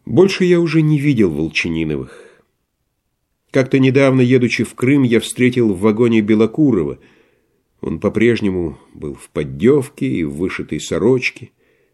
Больше я уже не видел Волчениновых. Как-то недавно, едучи в Крым, я встретил в вагоне Белокурова. Он по-прежнему был в поддевке и в вышитой сорочке.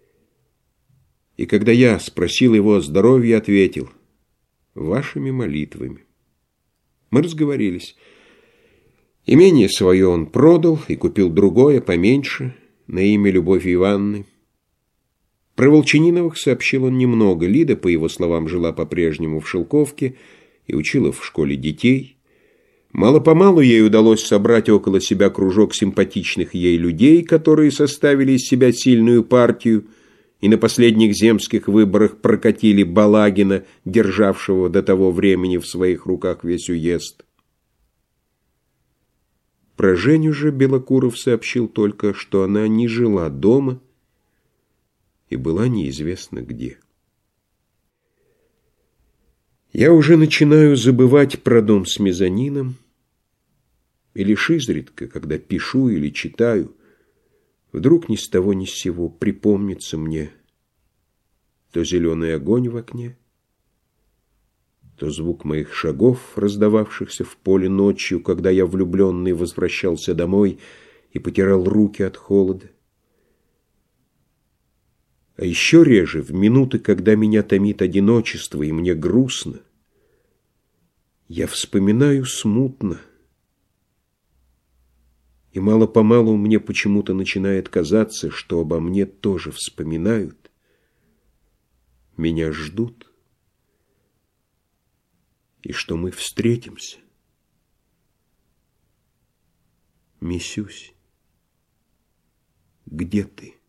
И когда я спросил его о здоровье, ответил: «Вашими молитвами». Мы разговорились. Имение свое он продал и купил другое, поменьше, на имя Любови Ивановны. Про Волчениновых сообщил он немного. Лида, по его словам, жила по-прежнему в Шелковке и учила в школе детей. Мало-помалу ей удалось собрать около себя кружок симпатичных ей людей, которые составили из себя сильную партию и на последних земских выборах прокатили Балагина, державшего до того времени в своих руках весь уезд. Про Женю же Белокуров сообщил только, что она не жила дома и была неизвестно где. Я уже начинаю забывать про дом с мезонином, и лишь изредка, когда пишу или читаю, вдруг ни с того ни с сего припомнится мне то зеленый огонь в окне, то звук моих шагов, раздававшихся в поле ночью, когда я влюбленный возвращался домой и потирал руки от холода. А еще реже, в минуты, когда меня томит одиночество и мне грустно, я вспоминаю смутно, и мало-помалу мне почему-то начинает казаться, что обо мне тоже вспоминают, меня ждут, и что мы встретимся. Мисюсь, где ты?